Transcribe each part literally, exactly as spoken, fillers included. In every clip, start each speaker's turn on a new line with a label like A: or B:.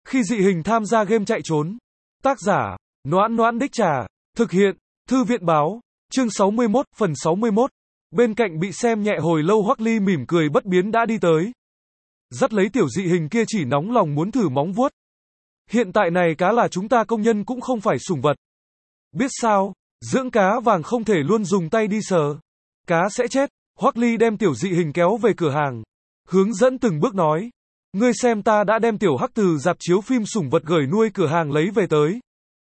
A: Khi dị hình tham gia game chạy trốn. Tác giả, Noãn Noãn Đích Trà. Thực hiện, Thư viện báo. Chương sáu mươi mốt, phần sáu mươi mốt. Bên cạnh bị xem nhẹ hồi lâu Hoắc Ly mỉm cười bất biến đã đi tới. Dắt lấy tiểu dị hình kia chỉ nóng lòng muốn thử móng vuốt. Hiện tại này cá là chúng ta công nhân cũng không phải sủng vật. Biết sao, dưỡng cá vàng không thể luôn dùng tay đi sờ. Cá sẽ chết. Hoắc Ly đem tiểu dị hình kéo về cửa hàng. Hướng dẫn từng bước nói. Ngươi xem ta đã đem tiểu hắc từ rạp chiếu phim sủng vật gửi nuôi cửa hàng lấy về tới.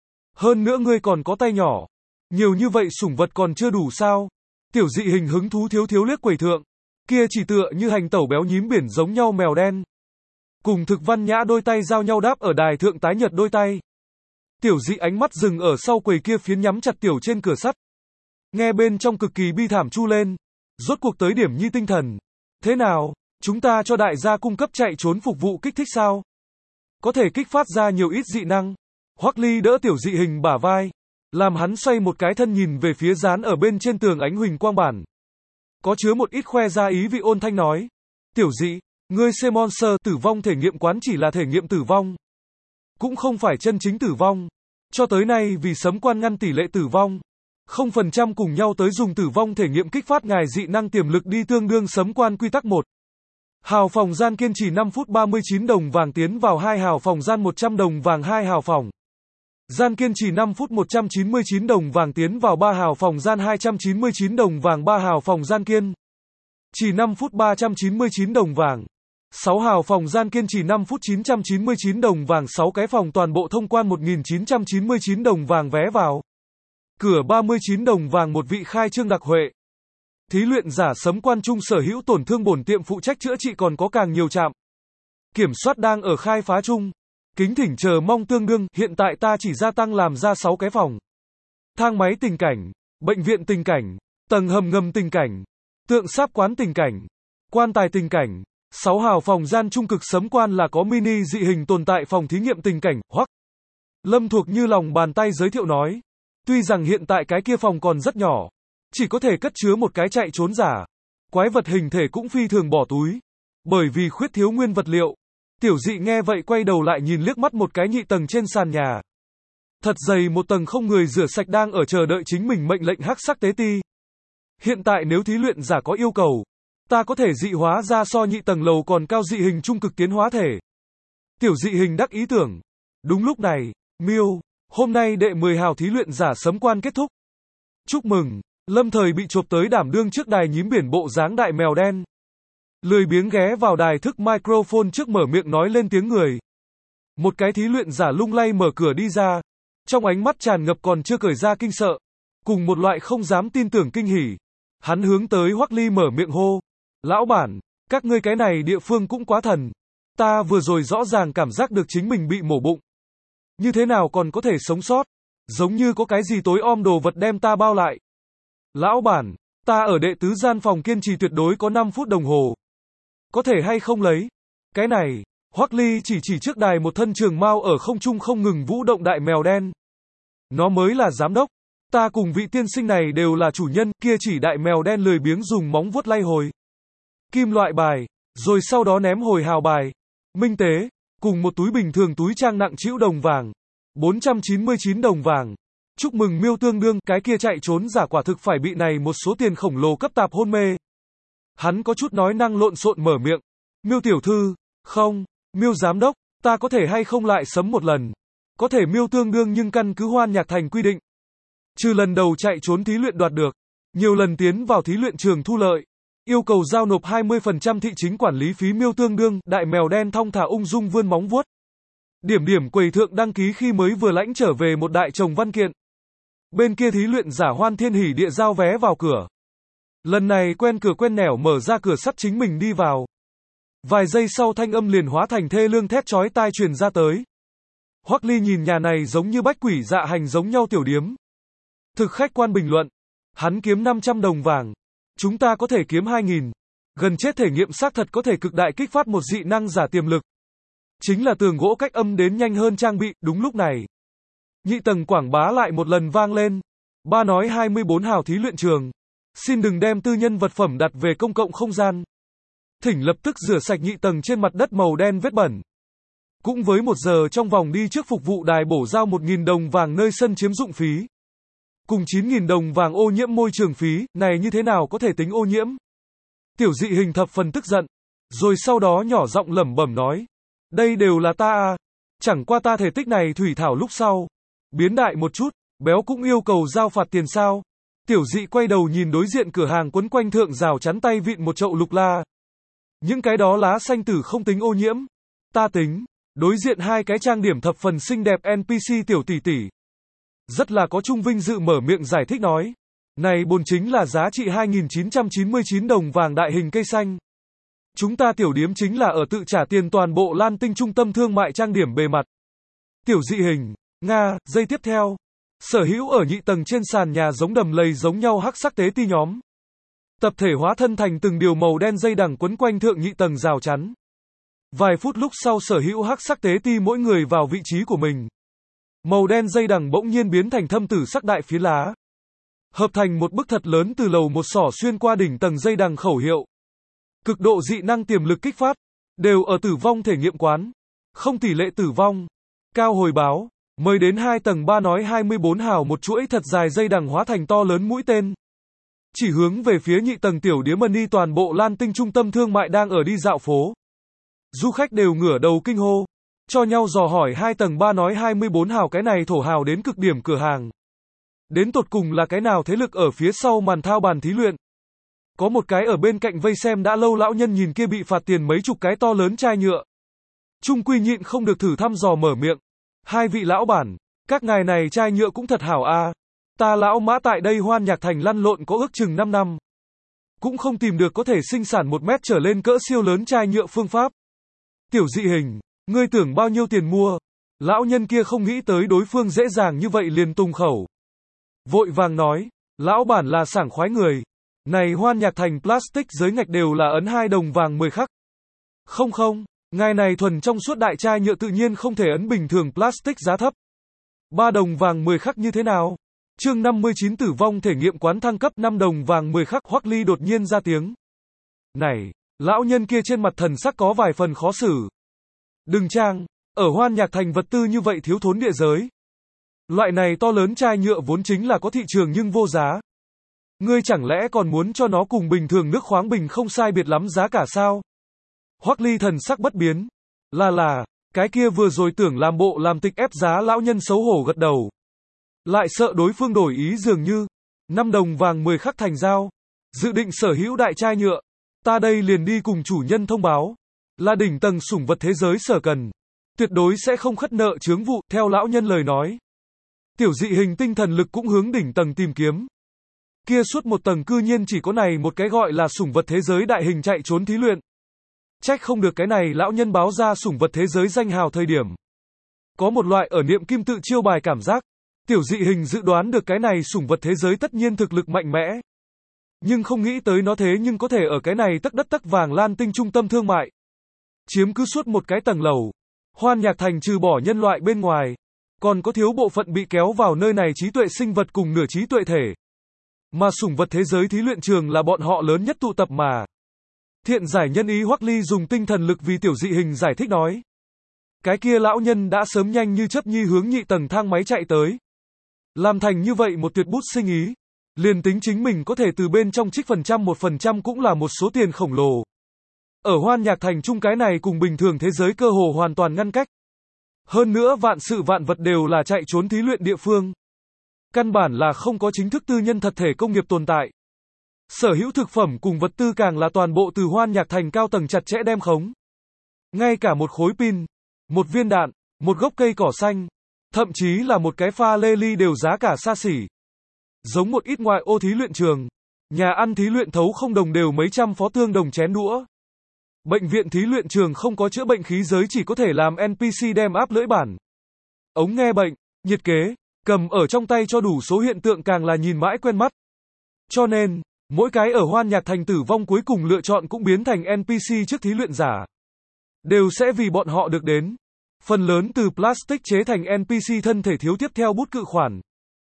A: Hơn nữa ngươi còn có tay nhỏ. Nhiều như vậy sủng vật còn chưa đủ sao? Tiểu dị hình hứng thú thiếu thiếu liếc quầy thượng. Kia chỉ tựa như hành tẩu béo nhím biển giống nhau mèo đen. Cùng Thực Văn Nhã đôi tay giao nhau đáp ở đài thượng tái nhợt đôi tay. Tiểu dị ánh mắt dừng ở sau quầy kia phiến nhắm chặt tiểu trên cửa sắt. Nghe bên trong cực kỳ bi thảm chu lên. Rốt cuộc tới điểm nhi tinh thần. Thế nào, chúng ta cho đại gia cung cấp chạy trốn phục vụ kích thích sao? Có thể kích phát ra nhiều ít dị năng. Hoắc Ly đỡ tiểu dị hình bả vai. Làm hắn xoay một cái thân nhìn về phía dán ở bên trên tường ánh huỳnh quang bản. Có chứa một ít khoe ra ý vị ôn thanh nói. Tiểu dị, ngươi xem Monster tử vong thể nghiệm quán chỉ là thể nghiệm tử vong. Cũng không phải chân chính tử vong. Cho tới nay vì sấm quan ngăn tỷ lệ tử vong. không phần trăm cùng nhau tới dùng tử vong thể nghiệm kích phát ngài dị năng tiềm lực đi tương đương sấm quan quy tắc một. Hào phòng gian kiên trì năm phút ba mươi chín đồng vàng tiến vào hai hào phòng gian một trăm đồng vàng hai hào phòng. Gian kiên trì năm phút một trăm chín mươi chín đồng vàng tiến vào ba hào phòng gian hai trăm chín mươi chín đồng vàng ba hào phòng gian kiên. Chỉ năm phút ba trăm chín mươi chín đồng vàng. sáu hào phòng gian kiên trì năm phút chín trăm chín mươi chín đồng vàng sáu cái phòng toàn bộ thông quan một nghìn chín trăm chín mươi chín đồng vàng vé vào. Cửa ba mươi chín đồng vàng một vị khai trương đặc huệ. Thí luyện giả sấm quan trung sở hữu tổn thương bổn tiệm phụ trách chữa trị còn có càng nhiều trạm. Kiểm soát đang ở khai phá chung. Kính thỉnh chờ mong tương đương, hiện tại ta chỉ gia tăng làm ra sáu cái phòng. Thang máy tình cảnh, bệnh viện tình cảnh, tầng hầm ngầm tình cảnh, tượng sáp quán tình cảnh, quan tài tình cảnh, sáu hào phòng gian trung cực sấm quan là có mini dị hình tồn tại phòng thí nghiệm tình cảnh, Hoắc Lâm thuộc như lòng bàn tay giới thiệu nói. Tuy rằng hiện tại cái kia phòng còn rất nhỏ, chỉ có thể cất chứa một cái chạy trốn giả. Quái vật hình thể cũng phi thường bỏ túi. Bởi vì khuyết thiếu nguyên vật liệu. Tiểu dị nghe vậy quay đầu lại nhìn liếc mắt một cái nhị tầng trên sàn nhà. Thật dày một tầng không người rửa sạch đang ở chờ đợi chính mình mệnh lệnh hắc sắc tế ti. Hiện tại nếu thí luyện giả có yêu cầu, ta có thể dị hóa ra so nhị tầng lầu còn cao dị hình trung cực tiến hóa thể. Tiểu dị hình đắc ý tưởng. Đúng lúc này, miêu, hôm nay đệ mười hào thí luyện giả sấm quan kết thúc. Chúc mừng, lâm thời bị chộp tới đảm đương trước đài nhím biển bộ dáng đại mèo đen. Lười biếng ghé vào đài thức microphone trước mở miệng nói lên tiếng người. Một cái thí luyện giả lung lay mở cửa đi ra. Trong ánh mắt tràn ngập còn chưa cởi ra kinh sợ. Cùng một loại không dám tin tưởng kinh hỉ. Hắn hướng tới Hoắc Ly mở miệng hô. Lão bản, các ngươi cái này địa phương cũng quá thần. Ta vừa rồi rõ ràng cảm giác được chính mình bị mổ bụng. Như thế nào còn có thể sống sót? Giống như có cái gì tối om đồ vật đem ta bao lại. Lão bản, ta ở đệ tứ gian phòng kiên trì tuyệt đối có năm phút đồng hồ. Có thể hay không lấy? Cái này, Hoắc Ly chỉ chỉ trước đài một thân trường mao ở không trung không ngừng vũ động đại mèo đen. Nó mới là giám đốc. Ta cùng vị tiên sinh này đều là chủ nhân, kia chỉ đại mèo đen lười biếng dùng móng vuốt lay hồi kim loại bài, rồi sau đó ném hồi hào bài. Minh tế, cùng một túi bình thường túi trang nặng trĩu đồng vàng. bốn trăm chín mươi chín đồng vàng. Chúc mừng miêu tương đương, cái kia chạy trốn giả quả thực phải bị này một số tiền khổng lồ cấp tạp hôn mê. Hắn có chút nói năng lộn xộn mở miệng. Miêu tiểu thư, không, miêu giám đốc, ta có thể hay không lại sấm một lần. Có thể miêu tương đương nhưng căn cứ hoan nhạc thành quy định. Trừ lần đầu chạy trốn thí luyện đoạt được. Nhiều lần tiến vào thí luyện trường thu lợi. Yêu cầu giao nộp hai mươi phần trăm thị chính quản lý phí miêu tương đương, đại mèo đen thong thả ung dung vươn móng vuốt. Điểm điểm quầy thượng đăng ký khi mới vừa lãnh trở về một đại chồng văn kiện. Bên kia thí luyện giả hoan thiên hỉ địa giao vé vào cửa. Lần này quen cửa quen nẻo mở ra cửa sắt chính mình đi vào. Vài giây sau thanh âm liền hóa thành thê lương thét chói tai truyền ra tới. Hoắc Ly nhìn nhà này giống như bách quỷ dạ hành giống nhau tiểu điếm. Thực khách quan bình luận. Hắn kiếm năm trăm đồng vàng. Chúng ta có thể kiếm hai nghìn. Gần chết thể nghiệm xác thật có thể cực đại kích phát một dị năng giả tiềm lực. Chính là tường gỗ cách âm đến nhanh hơn trang bị, đúng lúc này. Nhị tầng quảng bá lại một lần vang lên. Ba nói hai mươi bốn hào thí luyện trường. Xin đừng đem tư nhân vật phẩm đặt về công cộng không gian. Thỉnh lập tức rửa sạch nhị tầng trên mặt đất màu đen vết bẩn. Cũng với một giờ trong vòng đi trước phục vụ đài bổ giao một nghìn đồng vàng nơi sân chiếm dụng phí. Cùng chín nghìn đồng vàng ô nhiễm môi trường phí, này như thế nào có thể tính ô nhiễm? Tiểu dị hình thập phần tức giận. Rồi sau đó nhỏ giọng lẩm bẩm nói. Đây đều là ta à. Chẳng qua ta thể tích này thủy thảo lúc sau. Biến đại một chút, béo cũng yêu cầu giao phạt tiền sao. Tiểu dị quay đầu nhìn đối diện cửa hàng quấn quanh thượng rào chắn tay vịn một chậu lục la. Những cái đó lá xanh tử không tính ô nhiễm. Ta tính. Đối diện hai cái trang điểm thập phần xinh đẹp en pê xê tiểu tỷ tỷ. Rất là có chung vinh dự mở miệng giải thích nói. Này bồn chính là giá trị hai nghìn chín trăm chín mươi chín đồng vàng đại hình cây xanh. Chúng ta tiểu điếm chính là ở tự trả tiền toàn bộ Lan Tinh trung tâm thương mại trang điểm bề mặt. Tiểu dị hình, Nga, giây tiếp theo. Sở hữu ở nhị tầng trên sàn nhà giống đầm lầy giống nhau hắc sắc tế ti nhóm. Tập thể hóa thân thành từng điều màu đen dây đằng quấn quanh thượng nhị tầng rào chắn. Vài phút lúc sau sở hữu hắc sắc tế ti mỗi người vào vị trí của mình. Màu đen dây đằng bỗng nhiên biến thành thâm tử sắc đại phiến lá. Hợp thành một bức thật lớn từ lầu một sỏ xuyên qua đỉnh tầng dây đằng khẩu hiệu. Cực độ dị năng tiềm lực kích phát. Đều ở tử vong thể nghiệm quán. Không tỷ lệ tử vong. Cao hồi báo. Mời đến hai tầng ba nói hai mươi bốn hào một chuỗi thật dài dây đằng hóa thành to lớn mũi tên. Chỉ hướng về phía nhị tầng tiểu điếm Money toàn bộ Lan Tinh trung tâm thương mại đang ở đi dạo phố. Du khách đều ngửa đầu kinh hô. Cho nhau dò hỏi hai tầng ba nói hai mươi bốn hào cái này thổ hào đến cực điểm cửa hàng. Đến tột cùng là cái nào thế lực ở phía sau màn thao bàn thí luyện. Có một cái ở bên cạnh vây xem đã lâu lão nhân nhìn kia bị phạt tiền mấy chục cái to lớn chai nhựa. Trung quy nhịn không được thử thăm dò mở miệng. Hai vị lão bản, các ngài này chai nhựa cũng thật hảo a. À. Ta lão Mã tại đây Hoan Nhạc Thành lăn lộn có ước chừng năm năm. Cũng không tìm được có thể sinh sản một mét trở lên cỡ siêu lớn chai nhựa phương pháp. Tiểu dị hình, ngươi tưởng bao nhiêu tiền mua? Lão nhân kia không nghĩ tới đối phương dễ dàng như vậy liền tung khẩu. Vội vàng nói, lão bản là sảng khoái người. Này Hoan Nhạc Thành plastic giới ngạch đều là ấn hai đồng vàng mười khắc. Không không, ngài này thuần trong suốt đại chai nhựa tự nhiên không thể ấn bình thường plastic giá thấp. ba đồng vàng mười khắc như thế nào? Chương năm mươi chín tử vong thể nghiệm quán thăng cấp năm đồng vàng mười khắc. Hoắc Ly đột nhiên ra tiếng. Này, lão nhân kia trên mặt thần sắc có vài phần khó xử. Đừng trang, ở Hoan Nhạc Thành vật tư như vậy thiếu thốn địa giới. Loại này to lớn chai nhựa vốn chính là có thị trường nhưng vô giá. Ngươi chẳng lẽ còn muốn cho nó cùng bình thường nước khoáng bình không sai biệt lắm giá cả sao? Hoắc Ly thần sắc bất biến. Là là, cái kia vừa rồi tưởng làm bộ làm tịch ép giá lão nhân xấu hổ gật đầu. Lại sợ đối phương đổi ý dường như. năm đồng vàng mười khắc thành giao. Dự định sở hữu đại chai nhựa. Ta đây liền đi cùng chủ nhân thông báo. Là đỉnh tầng sủng vật thế giới sở cần. Tuyệt đối sẽ không khất nợ chướng vụ, theo lão nhân lời nói. Tiểu dị hình tinh thần lực cũng hướng đỉnh tầng tìm kiếm. Kia suốt một tầng cư nhiên chỉ có này một cái gọi là sủng vật thế giới đại hình chạy trốn thí luyện. Trách không được cái này lão nhân báo ra sủng vật thế giới danh hào thời điểm. Có một loại ở niệm kim tự chiêu bài cảm giác. Tiểu dị hình dự đoán được cái này sủng vật thế giới tất nhiên thực lực mạnh mẽ. Nhưng không nghĩ tới nó thế nhưng có thể ở cái này tấc đất tấc vàng Lan Tinh trung tâm thương mại. Chiếm cứ suốt một cái tầng lầu. Hoan Nhạc Thành trừ bỏ nhân loại bên ngoài. Còn có thiếu bộ phận bị kéo vào nơi này trí tuệ sinh vật cùng nửa trí tuệ thể. Mà sủng vật thế giới thí luyện trường là bọn họ lớn nhất tụ tập mà. Thiện giải nhân ý Hoắc Ly dùng tinh thần lực vì tiểu dị hình giải thích nói. Cái kia lão nhân đã sớm nhanh như chớp nhi hướng nhị tầng thang máy chạy tới. Làm thành như vậy một tuyệt bút sinh ý. Liền tính chính mình có thể từ bên trong trích phần trăm một phần trăm cũng là một số tiền khổng lồ. Ở Hoan Nhạc Thành chung cái này cùng bình thường thế giới cơ hồ hoàn toàn ngăn cách. Hơn nữa vạn sự vạn vật đều là chạy trốn thí luyện địa phương. Căn bản là không có chính thức tư nhân thật thể công nghiệp tồn tại. Sở hữu thực phẩm cùng vật tư càng là toàn bộ từ Hoan Nhạc Thành cao tầng chặt chẽ đem khống. Ngay cả một khối pin, một viên đạn, một gốc cây cỏ xanh, thậm chí là một cái pha lê ly đều giá cả xa xỉ. Giống một ít ngoại ô thí luyện trường, nhà ăn thí luyện thấu không đồng đều mấy trăm phó tương đồng chén đũa. Bệnh viện thí luyện trường không có chữa bệnh khí giới chỉ có thể làm en pê xê đem áp lưỡi bản. Ống nghe bệnh, nhiệt kế, cầm ở trong tay cho đủ số hiện tượng càng là nhìn mãi quen mắt. Cho nên, mỗi cái ở Hoan Nhạc Thành tử vong cuối cùng lựa chọn cũng biến thành en pê xê trước thí luyện giả. Đều sẽ vì bọn họ được đến. Phần lớn từ plastic chế thành en pê xê thân thể thiếu tiếp theo bút cự khoản.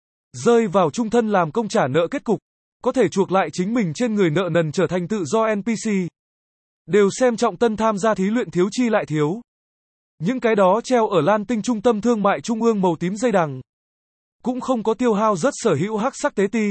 A: Rơi vào trung thân làm công trả nợ kết cục. Có thể chuộc lại chính mình trên người nợ nần trở thành tự do en pê xê. Đều xem trọng tân tham gia thí luyện thiếu chi lại thiếu. Những cái đó treo ở lan tinh trung tâm thương mại trung ương màu tím dây đằng. Cũng không có tiêu hao rất sở hữu hắc sắc tế ti.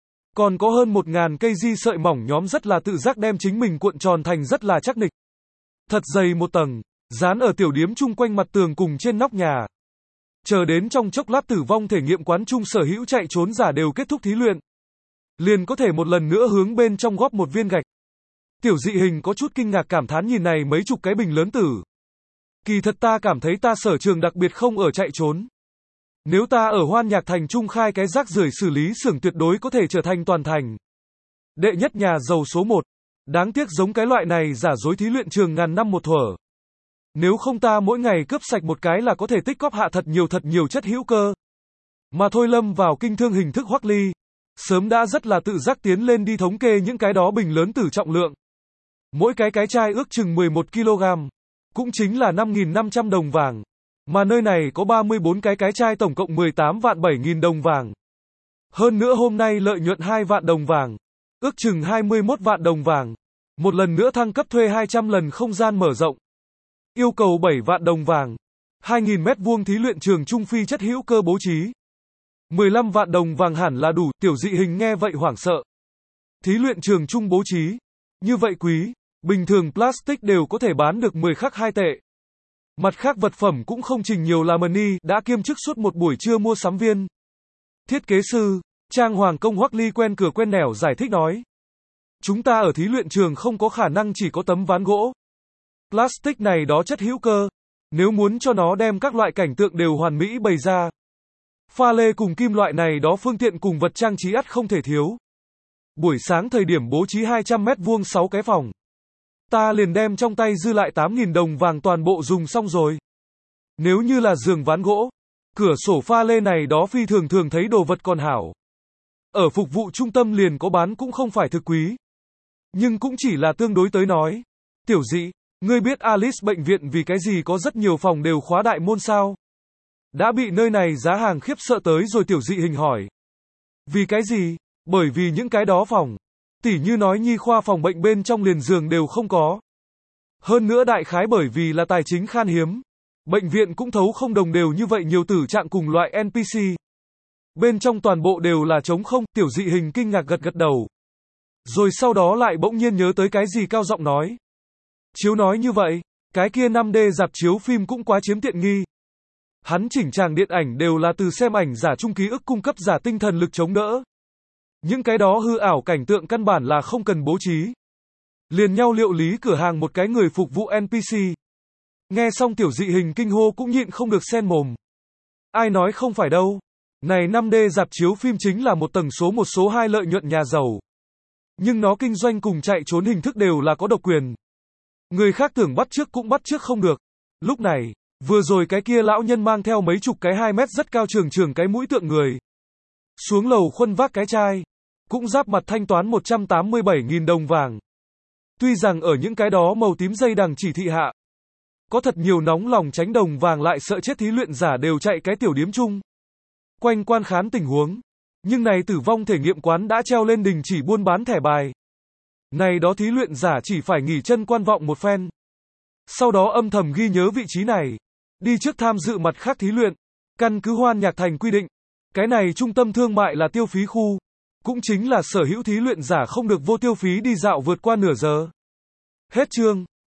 A: Còn có hơn một ngàn cây di sợi mỏng nhóm rất là tự giác đem chính mình cuộn tròn thành rất là chắc nịch. Thật dày một tầng, dán ở tiểu điếm chung quanh mặt tường cùng trên nóc nhà. Chờ đến trong chốc lát tử vong thể nghiệm quán chung sở hữu chạy trốn giả đều kết thúc thí luyện. Liền có thể một lần nữa hướng bên trong góp một viên gạch. Tiểu dị hình có chút kinh ngạc cảm thán nhìn này mấy chục cái bình lớn tử. Kỳ thật ta cảm thấy ta sở trường đặc biệt không ở chạy trốn. Nếu ta ở Hoan Nhạc Thành trung khai cái rác rưởi xử lý xưởng tuyệt đối có thể trở thành toàn thành đệ nhất nhà giàu số một. Đáng tiếc giống cái loại này giả dối thí luyện trường ngàn năm một thuở. Nếu không ta mỗi ngày cướp sạch một cái là có thể tích cóp hạ thật nhiều thật nhiều chất hữu cơ. Mà thôi lâm vào kinh thương hình thức hoắc ly. Sớm đã rất là tự giác tiến lên đi thống kê những cái đó bình lớn tử trọng lượng. Mỗi cái cái chai ước chừng mười một ki lô gam. Cũng chính là năm nghìn năm trăm đồng vàng. Mà nơi này có ba mươi bốn cái cái chai tổng cộng mười tám vạn bảy nghìn đồng vàng. Hơn nữa hôm nay lợi nhuận hai vạn đồng vàng. Ước chừng hai mươi mốt vạn đồng vàng. Một lần nữa thăng cấp thuê hai trăm lần không gian mở rộng. Yêu cầu bảy vạn đồng vàng. hai nghìn mét vuông thí luyện trường trung phi chất hữu cơ bố trí. mười lăm vạn đồng vàng hẳn là đủ, tiểu dị hình nghe vậy hoảng sợ. Thí luyện trường trung bố trí. Như vậy quý, bình thường plastic đều có thể bán được mười khắc hai tệ. Mặt khác vật phẩm cũng không trình nhiều là money, đã kiêm chức suốt một buổi trưa mua sắm viên. Thiết kế sư, Trang Hoàng Công Hoắc Ly quen cửa quen nẻo giải thích nói. Chúng ta ở thí luyện trường không có khả năng chỉ có tấm ván gỗ. Plastic này đó chất hữu cơ. Nếu muốn cho nó đem các loại cảnh tượng đều hoàn mỹ bày ra. Pha lê cùng kim loại này đó phương tiện cùng vật trang trí ắt không thể thiếu. Buổi sáng thời điểm bố trí hai trăm mét vuông sáu cái phòng. Ta liền đem trong tay dư lại tám nghìn đồng vàng toàn bộ dùng xong rồi. Nếu như là giường ván gỗ, cửa sổ pha lê này đó phi thường thường thấy đồ vật còn hảo. Ở phục vụ trung tâm liền có bán cũng không phải thực quý. Nhưng cũng chỉ là tương đối tới nói. Tiểu dị, ngươi biết Alice bệnh viện vì cái gì có rất nhiều phòng đều khóa đại môn sao? Đã bị nơi này giá hàng khiếp sợ tới rồi tiểu dị hình hỏi. Vì cái gì? Bởi vì những cái đó phòng. Tỉ như nói nhi khoa phòng bệnh bên trong liền giường đều không có. Hơn nữa đại khái bởi vì là tài chính khan hiếm. Bệnh viện cũng thấu không đồng đều như vậy nhiều tử trạng cùng loại en pê xê. Bên trong toàn bộ đều là trống không, tiểu dị hình kinh ngạc gật gật đầu. Rồi sau đó lại bỗng nhiên nhớ tới cái gì cao giọng nói. Chiếu nói như vậy, cái kia năm D rạp chiếu phim cũng quá chiếm tiện nghi. Hắn chỉnh tràng điện ảnh đều là từ xem ảnh giả trung ký ức cung cấp giả tinh thần lực chống đỡ. Những cái đó hư ảo cảnh tượng căn bản là không cần bố trí. Liền nhau liệu lý cửa hàng một cái người phục vụ en pê xê. Nghe xong tiểu dị hình kinh hô cũng nhịn không được sen mồm. Ai nói không phải đâu. Này năm D rạp chiếu phim chính là một tầng số một số hai lợi nhuận nhà giàu. Nhưng nó kinh doanh cùng chạy trốn hình thức đều là có độc quyền. Người khác tưởng bắt trước cũng bắt trước không được. Lúc này, vừa rồi cái kia lão nhân mang theo mấy chục cái hai mét rất cao trường trường cái mũi tượng người. Xuống lầu khuân vác cái chai. Cũng giáp mặt thanh toán một trăm tám mươi bảy nghìn đồng vàng. Tuy rằng ở những cái đó màu tím dây đằng chỉ thị hạ. Có thật nhiều nóng lòng tránh đồng vàng lại sợ chết thí luyện giả đều chạy cái tiểu điếm chung. Quanh quan khán tình huống. Nhưng này tử vong thể nghiệm quán đã treo lên đình chỉ buôn bán thẻ bài. Này đó thí luyện giả chỉ phải nghỉ chân quan vọng một phen. Sau đó âm thầm ghi nhớ vị trí này. Đi trước tham dự mặt khác thí luyện. Căn cứ Hoan Nhạc Thành quy định. Cái này trung tâm thương mại là tiêu phí khu. Cũng chính là sở hữu thí luyện giả không được vô tiêu phí đi dạo vượt qua nửa giờ. Hết chương.